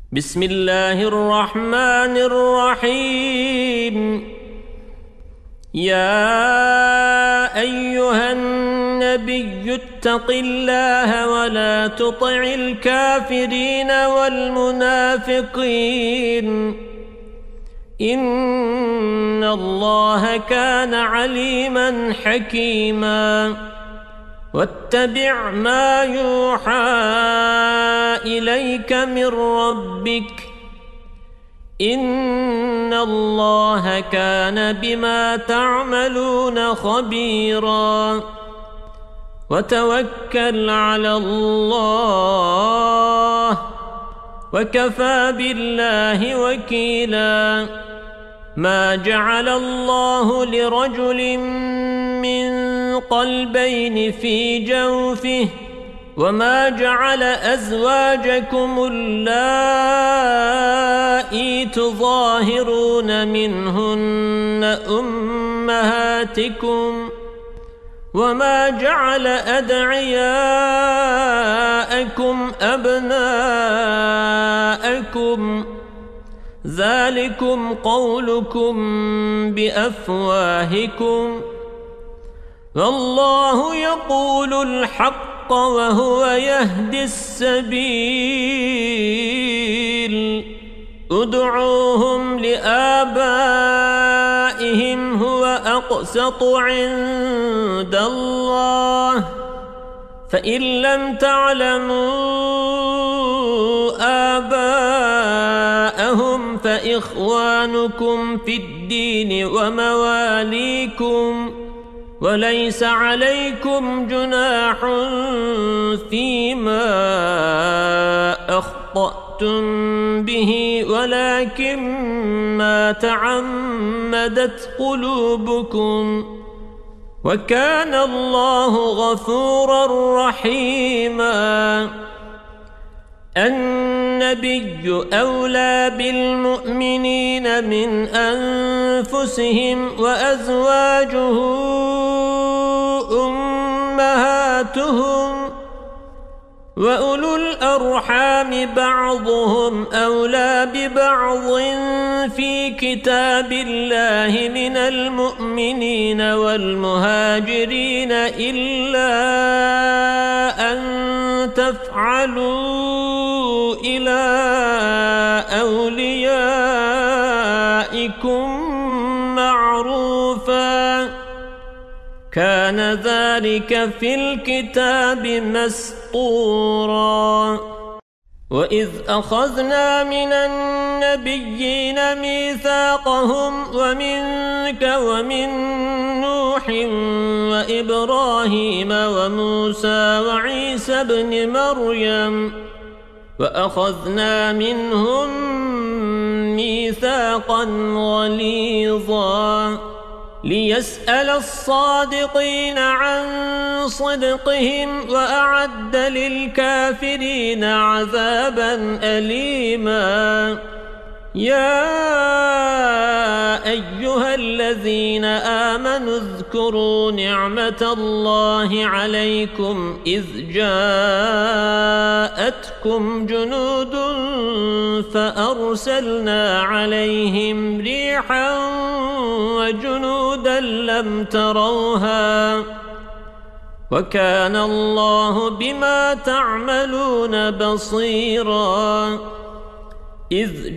بسم الله الرحمن الرحيم. يا أيها النبي اتق الله ولا تطع الكافرين والمنافقين إن الله كان عليما حكيما. واتبع ما يوحى إليك من ربك إن الله كان بما تعملون خبيرا. وتوكل على الله وكفى بالله وكيلا. ما جعل الله لرجل من قلبين في جوفه وما جعل أزواجكم اللائي تظاهرون منهن أمهاتكم وما جعل أدعياءكم أبناءكم ذلكم قولكم بأفواهكم والله يقول الحق وهو يهدي السبيل. ادعوهم لآبائهم هو أقسط عند الله فإن لم تعلموا آباءهم فإخوانكم في الدين ومواليكم وليس عليكم جناح فيما أخطأتم به ولكن ما تعمدت قلوبكم وكان الله غفورا رحيما. النبي أولى بالمؤمنين من أنفسهم وأزواجه أمهاتهم وأولو الأرحام بعضهم أولى ببعض في كتاب الله من المؤمنين والمهاجرين إلا أن تفعلوا إلى أوليائكم معروفا كان ذلك في الكتاب مسطورا. وإذ أخذنا من النبيين ميثاقهم ومنك ومن نوح وإبراهيم وموسى وعيسى ابن مريم وأخذنا منهم ميثاقا غليظا ليسأل الصادقين عن صدقهم وأعد للكافرين عذابا أليما. يا أيها الذين آمنوا اذكروا نعمة الله عليكم إذ جاءتكم جنود فأرسلنا عليهم ريحا وجنودا لم تروها وكان الله بما تعملون بصيرا. إذ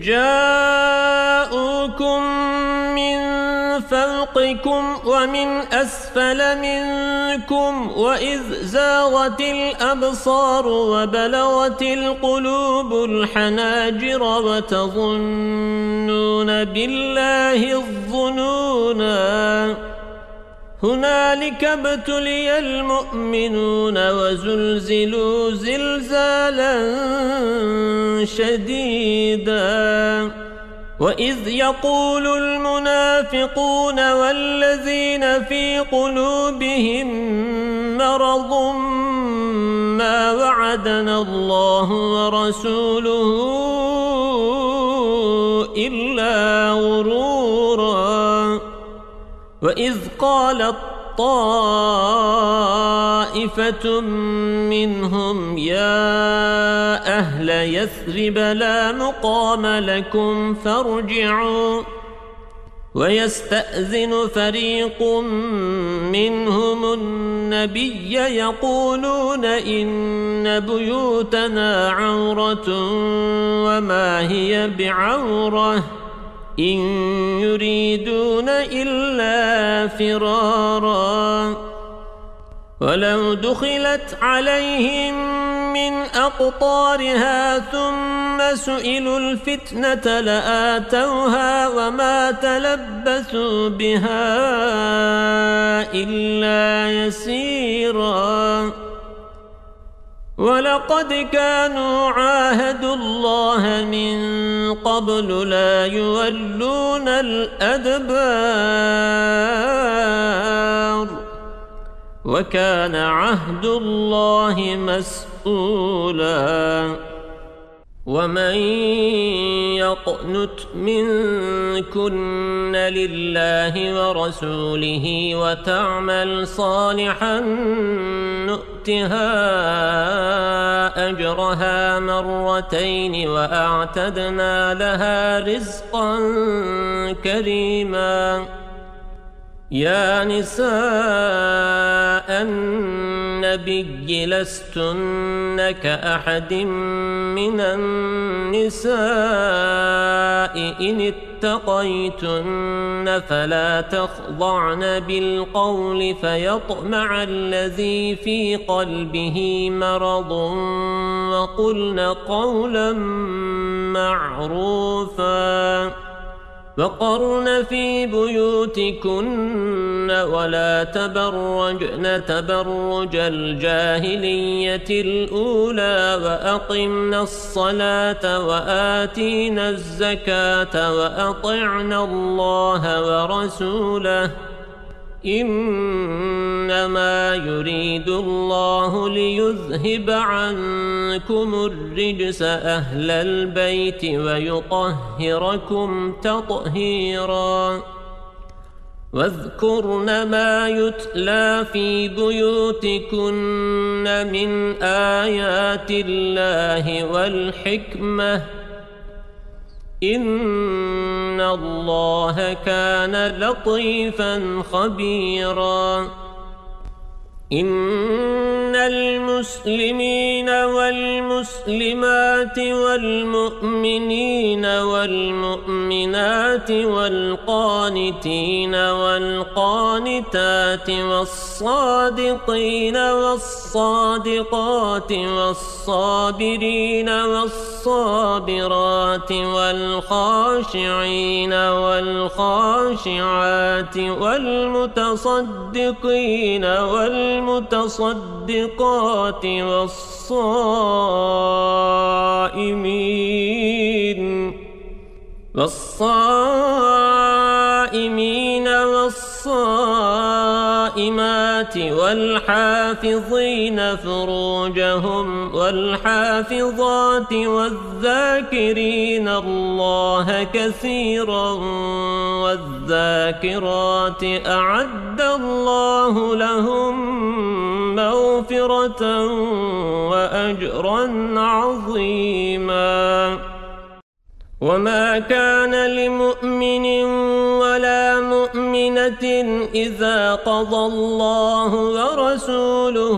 جاءوكم من فوقكم ومن أسفل منكم وإذ زاغت الأبصار وبلغت القلوب الحناجر وتظنون بالله الظنونا هنالك ابتلي المؤمنون وزلزلوا زلزالا شديدا. وإذ يقول المنافقون والذين في قلوبهم مرض ما وعدنا الله ورسوله إلا غرورا. وإذ قالت طائفة منهم يا أهل يثرب لا مقام لكم فارجعوا ويستأذن فريق منهم النبي يقولون إن بيوتنا عورة وما هي بعورة إن يريدون إلا فرارا ولو دخلت عليهم من أقطارها ثم سئلوا الفتنة لآتوها وما تلبثوا بها إلا يسيرا ولقد كانوا عاهدوا الله من قبل لا يولون الأدبار وكان عهد الله مسؤولا ومن يقنت منكن لله ورسوله وتعمل صالحا نؤتها أجرها مرتين وأعتدنا لها رزقا كريما يا نساء النبي لستن كأحد من النساء إن اتقيتن فلا تخضعن بالقول فيطمع الذي في قلبه مرض وقلن قولا معروفا وقرن في بيوتكن ولا تبرجن تبرج الجاهلية الأولى وأقمنا الصلاة وآتينا الزكاة وأطعنا الله ورسوله إنما يريد الله ليذهب عنكم الرجس أهل البيت ويطهركم تطهيرا واذكرن ما يتلى في بيوتكن من آيات الله والحكمة إن الله كان لطيفا خبيرا إن المسلمين والمسلمات والمؤمنين والمؤمنات والقانتين والقانتات والصادقين والصادقات والصابرين والصابرات والخاشعين والخاشعات والمتصدقين والمتصدقات والصائمين والصائمات والحافظين فروجهم والحافظات والذاكرين الله كثيرا والذاكرات أعد الله لهم مغفرة وأجرا عظيما وما كان لمؤمن ولا مؤمنة إذا قضى الله ورسوله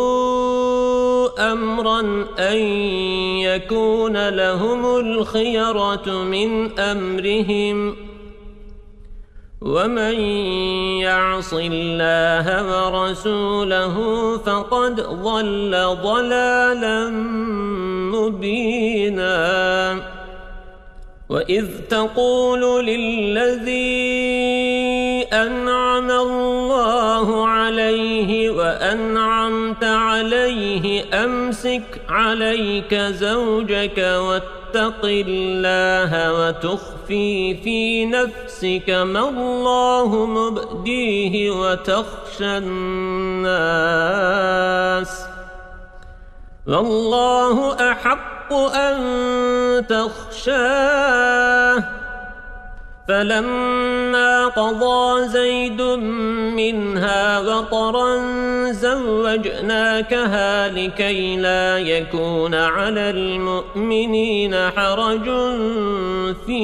أمرا أن يكون لهم الخيرة من أمرهم ومن يعص الله ورسوله فقد ضل ضلالا مبينا وإذ تقول للذي أنعم الله عليه وأنعمت عليه أمسك عليك زوجك واتق الله وتخفي في نفسك ما الله مبديه وتخشى الناس والله أحق أن تخشاه فلما قضى زيد منها وطرا زوجناكها لكي لا يكون على المؤمنين حرج في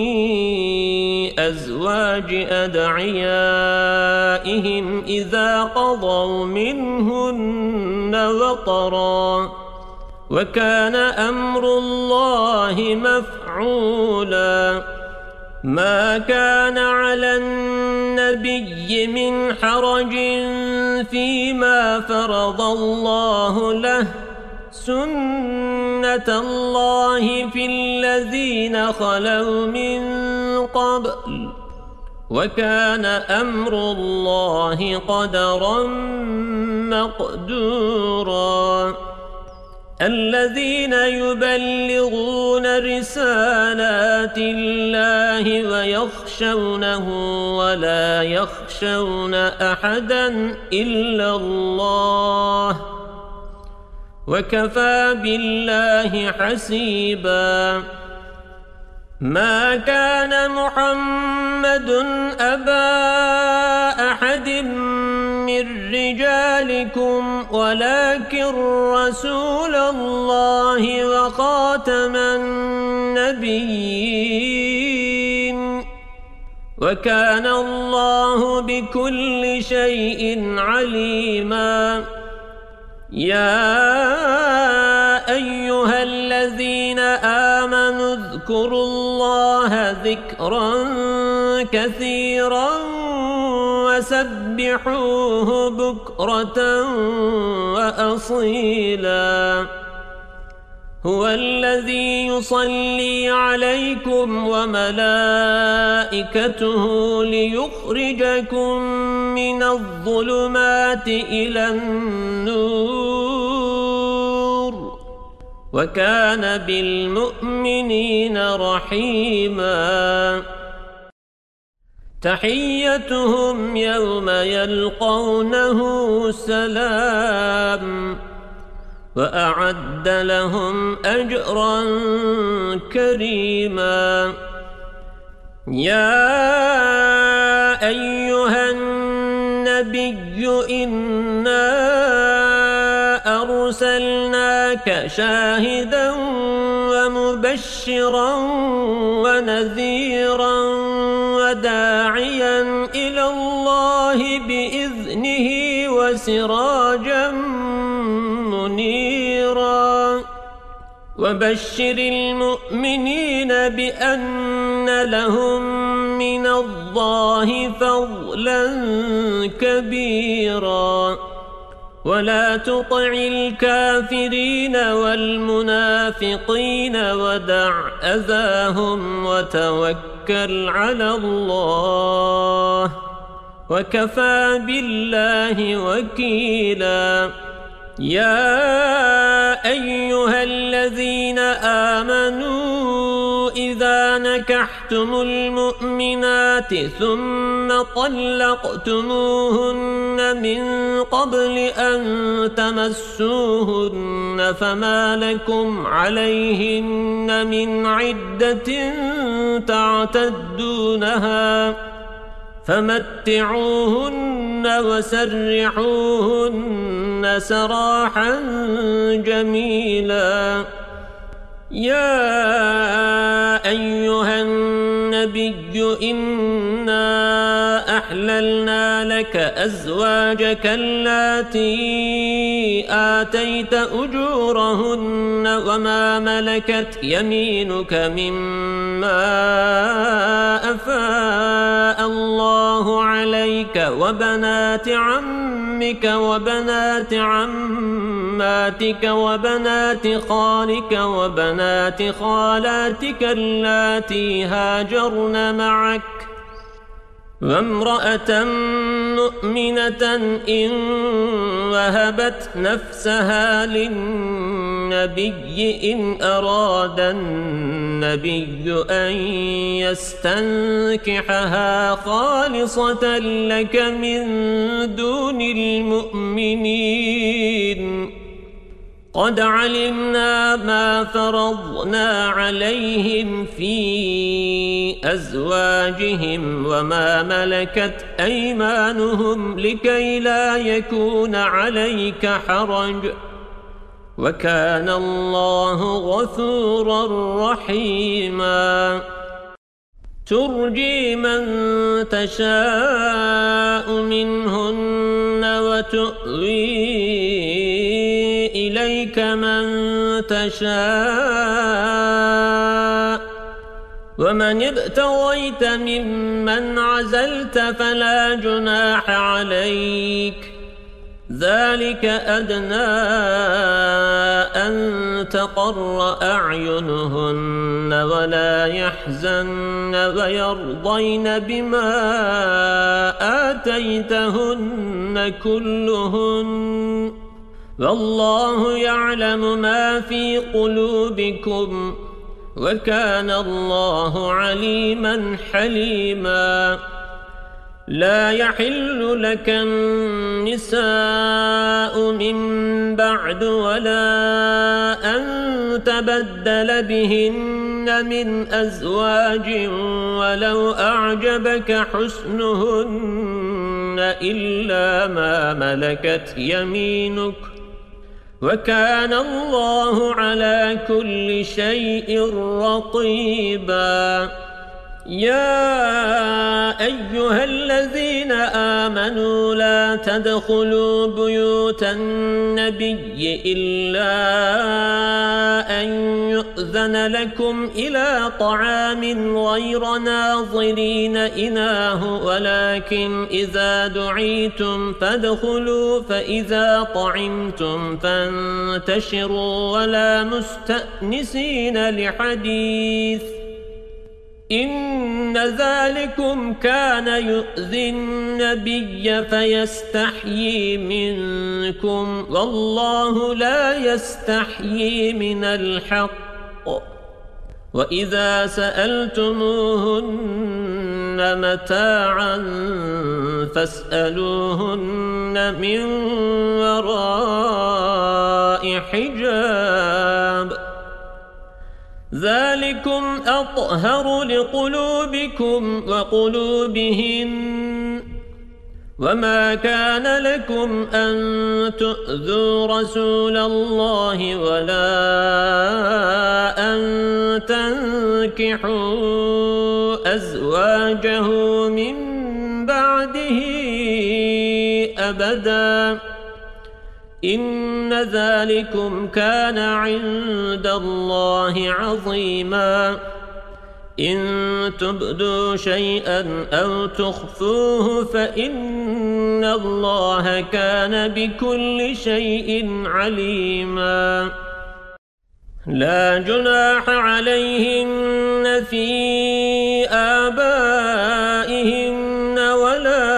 أزواج أدعيائهم إذا قضوا منهن وطرا وكان أمر الله مفعولا ما كان على النبي من حرج فيما فرض الله له سنة الله في الذين خلوا من قبل وكان أمر الله قدرا مقدورا الذين يبلغون رسالات الله ويخشونه ولا يخشون أحدا إلا الله وكفى بالله حسيبا ما كان محمد أبا أحد من رجالكم ولكن رسول الله وخاتم النبيين وكان الله بكل شيء عليما يا أيها الذين آمنوا اذكروا الله ذكرا كثيرا وسبحوه بكرة وأصيلا هو الذي يصلي عليكم وملائكته ليخرجكم من الظلمات إلى النور وكان بالمؤمنين رحيما تحيتهم يوم يلقونه سلام وأعد لهم أجرا كريما يا أيها النبي إنا أرسلناك شاهدا ومبشرا ونذيرا وداعيا إلى الله بإذنه وسراجا منيرا وبشر المؤمنين بأن لهم من الله فضلا كبيرا ولا تطع الكافرين والمنافقين ودع أذاهم وتوكل على الله وكفى بالله وكيلا يا أيها الذين آمنوا إذا نكحتم المؤمنات ثم طلقتموهن من قبل أن تمسوهن فما لكم عليهن من عدة تعتدونها فمتعوهن وسرحوهن سراحا جميلا يا أيها النبي إنا أحللنا لك أزواجك اللاتي آتيت أجورهن وما ملكت يمينك مما أفاء الله عليك وبنات عمك وبنات عماتك وبنات خالك وبنات خالاتك اللاتي هاجرن معك وامرأة مؤمنة إن وهبت نفسها للنبي إن أراد النبي أن يستنكحها خالصة لك من دون المؤمنين قد علمنا ما فرضنا عليهم في أزواجهم وما ملكت أيمانهم لكي لا يكون عليك حرج وكان الله غفورا رحيما ترجي من تشاء منهن وتؤوي إليك من تشاء ومن ابتغيت ممن عزلت فلا جناح عليك ذلك أدنى أن تقر أعينهن ولا يحزن ويرضين بما آتيتهن كلهن والله يعلم ما في قلوبكم وكان الله عليما حليما لا يحل لك النساء من بعد ولا أن تبدل بهن من أزواج ولو أعجبك حسنهن إلا ما ملكت يمينك وكان الله على كل شيء رقيبا يا أيها الذين آمنوا لا تدخلوا بيوت النبي إلا أن يؤذن لكم إلى طعام غير ناظرين إناه ولكن إذا دعيتم فادخلوا فإذا طعمتم فانتشروا ولا مستأنسين لحديث إن ذلكم كان يؤذي النبي فيستحيي منكم والله لا يستحيي من الحق وإذا سألتموهن متاعا فاسألوهن من وراء حجاب ذلكم أطهر لقلوبكم وقلوبهن وما كان لكم أن تؤذوا رسول الله ولا أن تنكحوا أزواجه من بعده أبدا إن ذلكم كان عند الله عظيما إن تبدوا شيئا أو تخفوه فإن الله كان بكل شيء عليما لا جناح عليهن في آبائهن ولا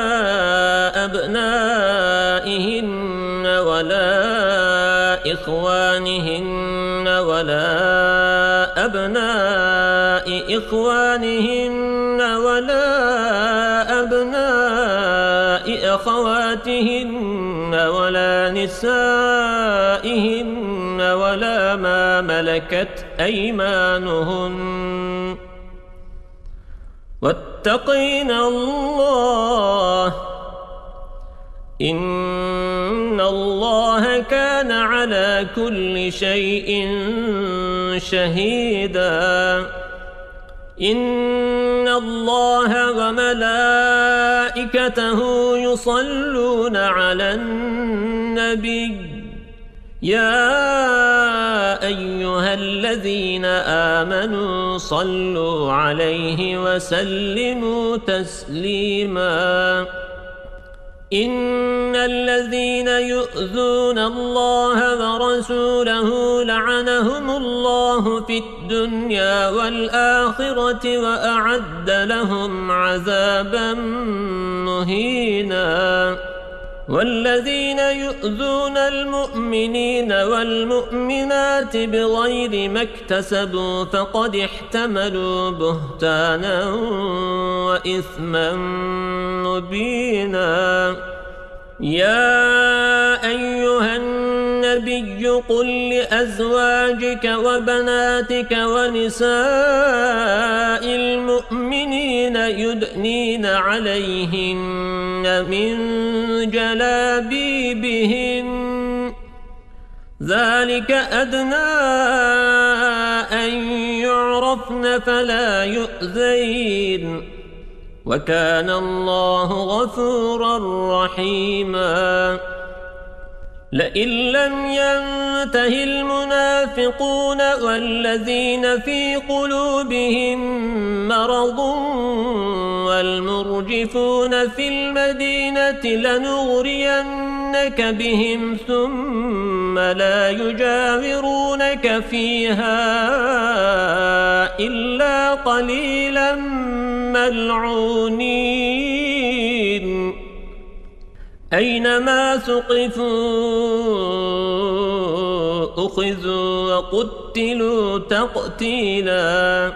أبنائهن ولا إخوانهن ولا أبناء إخوانهن ولا أبناء أخواتهن ولا نسائهن ولا ما ملكت أيمانهن واتقين الله إن الله كان على كل شيء شهيدا إن الله وملائكته يصلون على النبي يا أيها الذين آمنوا صلوا عليه وسلموا تسليما إن الذين يؤذون الله ورسوله لعنهم الله في الدنيا والآخرة وأعد لهم عذابا مهينا والذين يؤذون المؤمنين والمؤمنات بغير ما اكتسبوا فقد احتملوا بهتانا وإثما مبينا يا أيها النبي النبي قل لأزواجك وبناتك ونساء المؤمنين يدنين عليهن من جلابيبهن ذلك أدنى أن يعرفن فلا يؤذين وكان الله غفورا رحيما لئن لم ينته المنافقون والذين في قلوبهم مرض والمرجفون في المدينة لنغرينك بهم ثم لا يجاورونك فيها إلا قليلا ملعونين أينما ثقفوا أخذوا وقتلوا تقتيلا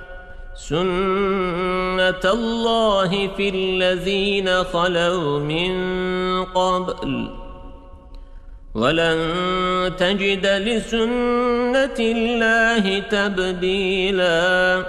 سنة الله في الذين خلوا من قبل ولن تجد لسنة الله تبديلا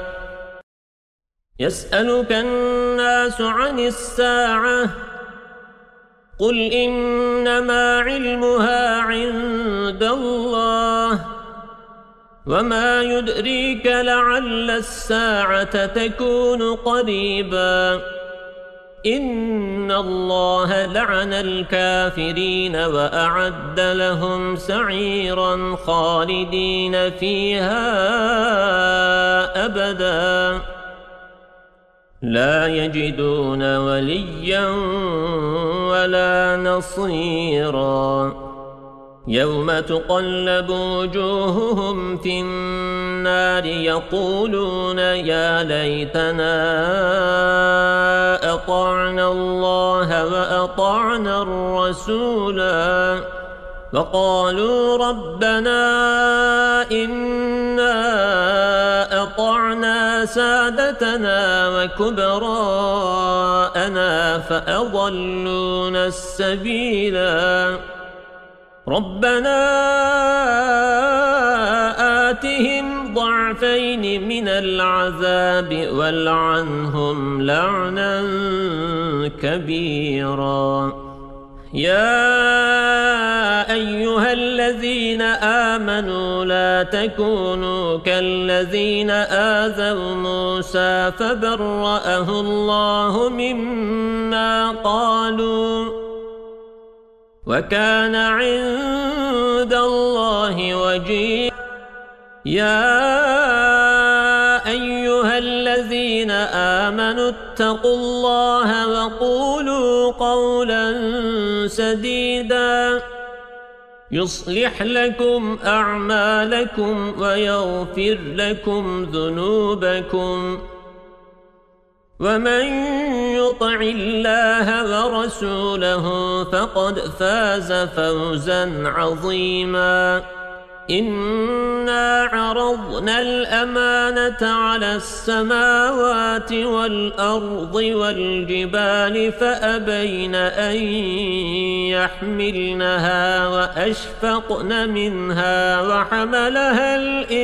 يسألك الناس عن الساعة قل إنما علمها عند الله وما يدريك لعل الساعة تكون قريبا إن الله لعن الكافرين وأعد لهم سعيرا خالدين فيها أبدا لا يجدون وليا ولا نصيرا يوم تقلب وجوههم في النار يقولون يا ليتنا أطعنا الله وأطعنا الرسولا وقالوا ربنا إنا أطعنا سادتنا وكبراءنا فأضلونا السبيلا ربنا آتهم ضعفين من العذاب والعنهم لعنا كبيرا يا أيها الذين آمنوا لا تكونوا كالذين آذوا موسى فبرأه الله مما قالوا وكان عند الله وجيها يا أيها الذين آمنوا اتقوا الله وقولوا قولا سديدا يصلح لكم أعمالكم ويغفر لكم ذنوبكم ومن يطع الله ورسوله فقد فاز فوزا عظيما إنا عرضنا الأمانة على السماوات والأرض والجبال فأبين أن يحملنها وأشفقن منها وحملها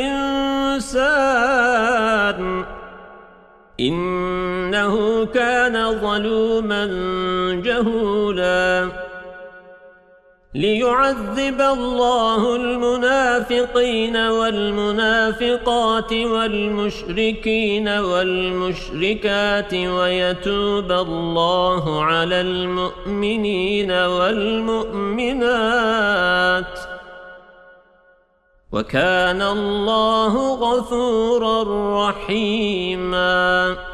الإنسان إنه كان ظلوما جهولا ليعذب الله المنافقين والمنافقات والمشركين والمشركات ويتوب الله على المؤمنين والمؤمنات وكان الله غفورا رحيما